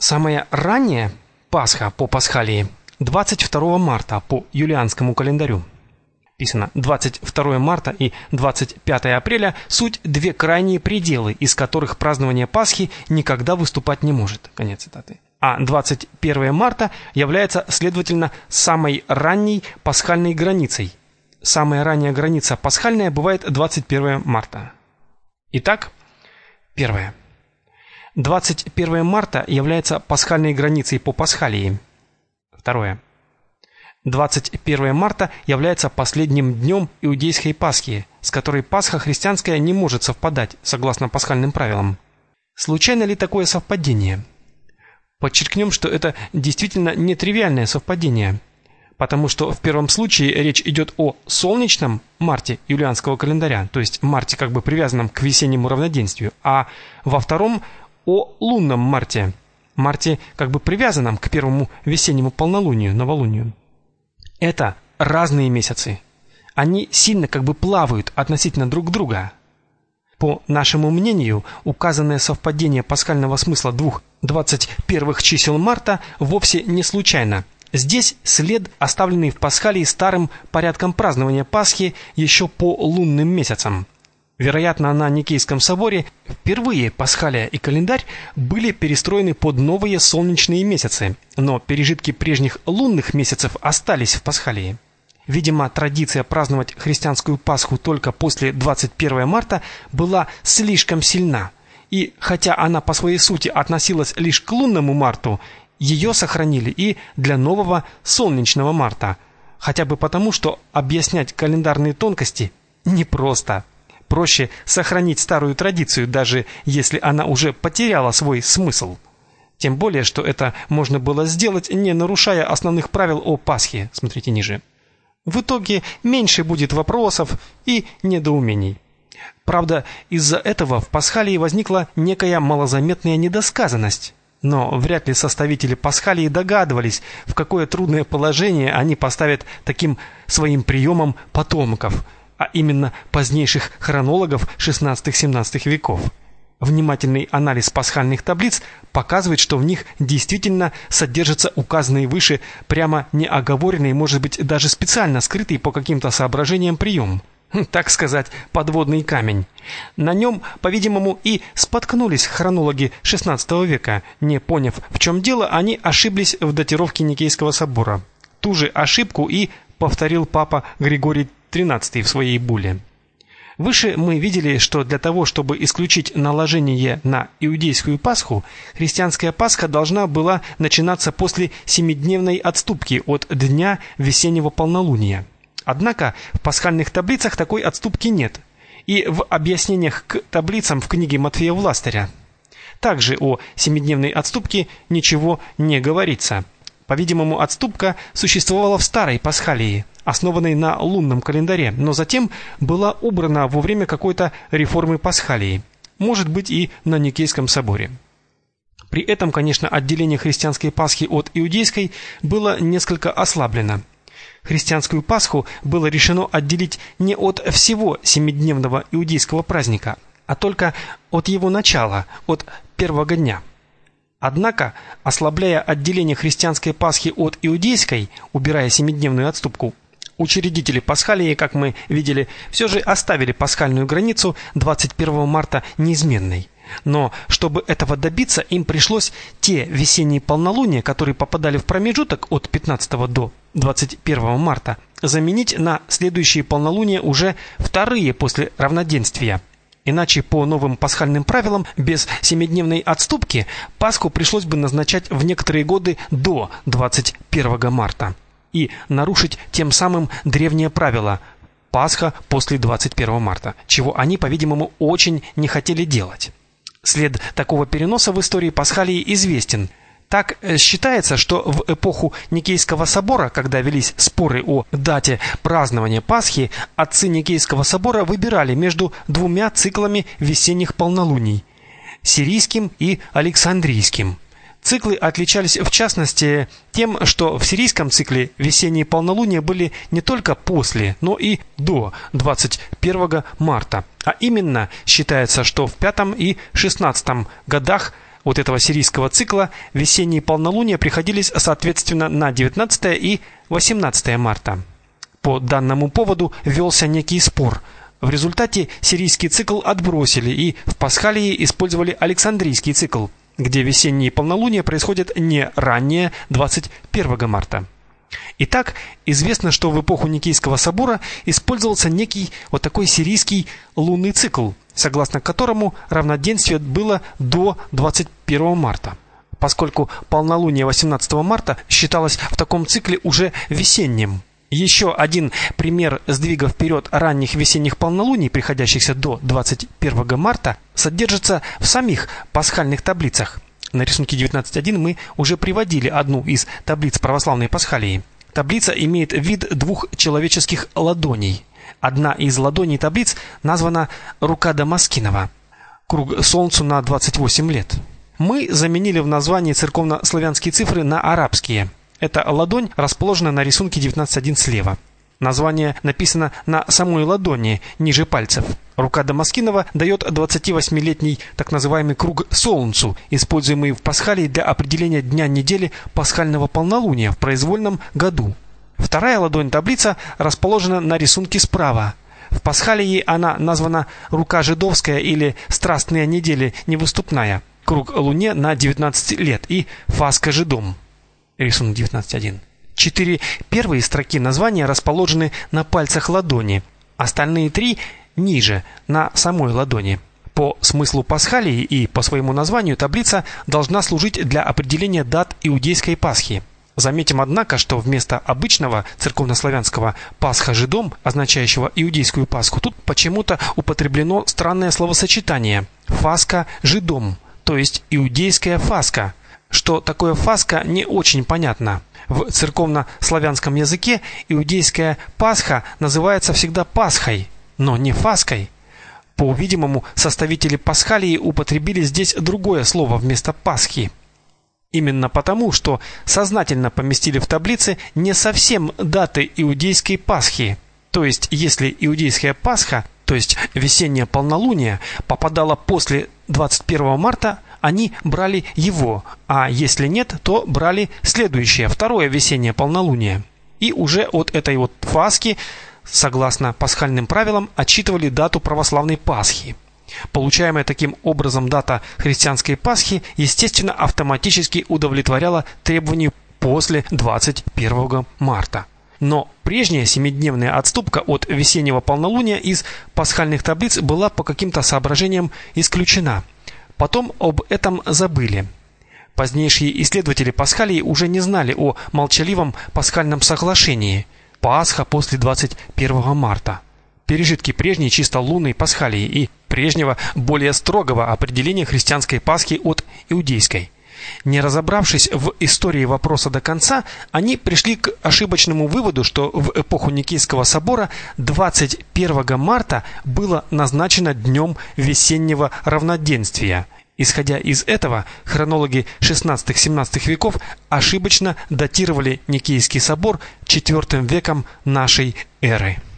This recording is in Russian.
Самая ранняя Пасха по Пасхалии 22 марта по юлианскому календарю. Писано 22 марта и 25 апреля суть две крайние пределы, из которых празднование Пасхи никогда выступать не может. Конец цитаты. А 21 марта является, следовательно, самой ранней пасхальной границей. Самая ранняя граница пасхальная бывает 21 марта. Итак, первое. 21 марта является пасхальной границей по Пасхалии. Второе. 21 марта является последним днем иудейской Пасхи, с которой Пасха христианская не может совпадать, согласно пасхальным правилам. Случайно ли такое совпадение? Подчеркнем, что это действительно нетривиальное совпадение, потому что в первом случае речь идет о солнечном марте юлианского календаря, то есть марте, как бы привязанном к весеннему равноденствию, а во втором о лунном марте, марте, как бы привязанном к первому весеннему полнолунию, новолунию. Это разные месяцы. Они сильно как бы плавают относительно друг друга. По нашему мнению, указанное совпадение пасхального смысла двух 21 чисел марта вовсе не случайно. Здесь след, оставленный в Пасхалии старым порядком празднования Пасхи еще по лунным месяцам. Вероятно, на Никейском соборе впервые Пасхалия и календарь были перестроены под новые солнечные месяцы, но пережитки прежних лунных месяцев остались в Пасхалии. Видимо, традиция праздновать христианскую Пасху только после 21 марта была слишком сильна, и хотя она по своей сути относилась лишь к лунному марту, ее сохранили и для нового солнечного марта, хотя бы потому, что объяснять календарные тонкости непросто. Проще сохранить старую традицию, даже если она уже потеряла свой смысл. Тем более, что это можно было сделать, не нарушая основных правил о Пасхе. Смотрите ниже. В итоге меньше будет вопросов и недоумений. Правда, из-за этого в Пасхалии возникла некая малозаметная недосказанность. Но вряд ли составители Пасхалии догадывались, в какое трудное положение они поставят таким своим приемом потомков, а именно позднейших хронологов XVI-XVII веков. Внимательный анализ пасхальных таблиц показывает, что в них действительно содержатся указанные выше прямо неоговоренный, может быть, даже специально скрытый по каким-то соображениям прием. Так сказать, подводный камень. На нем, по-видимому, и споткнулись хронологи XVI века. Не поняв, в чем дело, они ошиблись в датировке Никейского собора. Ту же ошибку и повторил папа Григорий XIII в своей булле. Выше мы видели, что для того, чтобы исключить наложение на иудейскую Пасху, христианская Пасха должна была начинаться после семидневной отступки от дня весеннего полнолуния. Однако в пасхальных таблицах такой отступки нет, и в объяснениях к таблицам в книге Матфея Властаря также о семидневной отступке ничего не говорится. По-видимому, отступка существовала в старой Пасхалии, основанной на лунном календаре, но затем была убрана во время какой-то реформы Пасхалии, может быть и на Никейском соборе. При этом, конечно, отделение христианской Пасхи от иудейской было несколько ослаблено. Христианскую Пасху было решено отделить не от всего семидневного иудейского праздника, а только от его начала, от первого дня. Однако, ослабляя отделение христианской Пасхи от иудейской, убирая семидневную отступку, учредители Пасхалии, как мы видели, все же оставили пасхальную границу 21 марта неизменной. Но чтобы этого добиться, им пришлось те весенние полнолуния, которые попадали в промежуток от 15 до 21 марта, заменить на следующие полнолуния уже вторые после равноденствия. Иначе по новым пасхальным правилам без семидневной отступки Пасху пришлось бы назначать в некоторые годы до 21 марта и нарушить тем самым древнее правило Пасха после 21 марта, чего они, по-видимому, очень не хотели делать. След такого переноса в истории Пасхалии известен. Так считается, что в эпоху Никейского собора, когда велись споры о дате празднования Пасхи, отцы Никейского собора выбирали между двумя циклами весенних полнолуний – сирийским и александрийским. Циклы отличались в частности тем, что в сирийском цикле весенние полнолуния были не только после, но и до 21 марта. А именно, считается, что в V и XVI годах вот этого сирийского цикла весенние полнолуния приходились соответственно на 19 и 18 марта. По данному поводу велся некий спор. В результате сирийский цикл отбросили и в Пасхалии использовали Александрийский цикл, где весенние полнолуния происходят не ранее 21 марта. Итак, известно, что в эпоху Никейского собора использовался некий вот такой сирийский лунный цикл, согласно которому равноденствие было до 21 марта. Поскольку полнолуние 18 марта считалось в таком цикле уже весенним. Еще один пример сдвига вперед ранних весенних полнолуний, приходящихся до 21 марта, содержится в самих пасхальных таблицах. На рисунке 19.1 мы уже приводили одну из таблиц православной Пасхалии. Таблица имеет вид двух человеческих ладоней. Одна из ладоней таблиц названа «Рука Дамаскинова». Круг Солнцу на 28 лет. Мы заменили в названии церковно-славянские цифры на арабские. Эта ладонь расположена на рисунке 19.1 слева. Название написано на самой ладони, ниже пальцев. Рука Дамаскинова дает 28-летний так называемый круг Солнцу, используемый в Пасхалии для определения дня недели пасхального полнолуния в произвольном году. Вторая ладонь таблица расположена на рисунке справа. В Пасхалии она названа «Рука жидовская» или «Страстная неделя невыступная», круг Луне на 19 лет и «Фаска жидом». Рисунок 19.1. 4 первые строки названия расположены на пальцах ладони, остальные 3 ниже, на самой ладони. По смыслу Пасхалии и по своему названию таблица должна служить для определения дат иудейской Пасхи. Заметим, однако, что вместо обычного церковнославянского «Пасха жидом», означающего иудейскую Пасху, тут почему-то употреблено странное словосочетание «Фаска жидом», то есть иудейская Фаска. Что такое Фаска, не очень понятно. В церковно-славянском языке иудейская Пасха называется всегда Пасхой, но не Фаской. По-видимому, составители Пасхалии употребили здесь другое слово вместо Пасхи. Именно потому, что сознательно поместили в таблице не совсем даты иудейской Пасхи. То есть, если иудейская Пасха, то есть весеннее полнолуние, попадало после 21 марта, они брали его, а если нет, то брали следующее, второе весеннее полнолуние. И уже от этой вот Пасхи, согласно пасхальным правилам, отсчитывали дату православной Пасхи. Получаемая таким образом дата христианской Пасхи, естественно, автоматически удовлетворяла требованию после 21 марта. Но прежняя семидневная отступка от весеннего полнолуния из пасхальных таблиц была по каким-то соображениям исключена. Потом об этом забыли. Позднейшие исследователи Пасхалии уже не знали о молчаливом пасхальном соглашении Пасха после 21 марта. Пережитки прежней чисто лунной Пасхалии и прежнего более строгого определения христианской Пасхи от иудейской. Не разобравшись в истории вопроса до конца, они пришли к ошибочному выводу, что в эпоху Никейского собора 21 марта было назначено днем весеннего равноденствия. Исходя из этого, хронологи XVI-XVII веков ошибочно датировали Никейский собор IV веком нашей эры.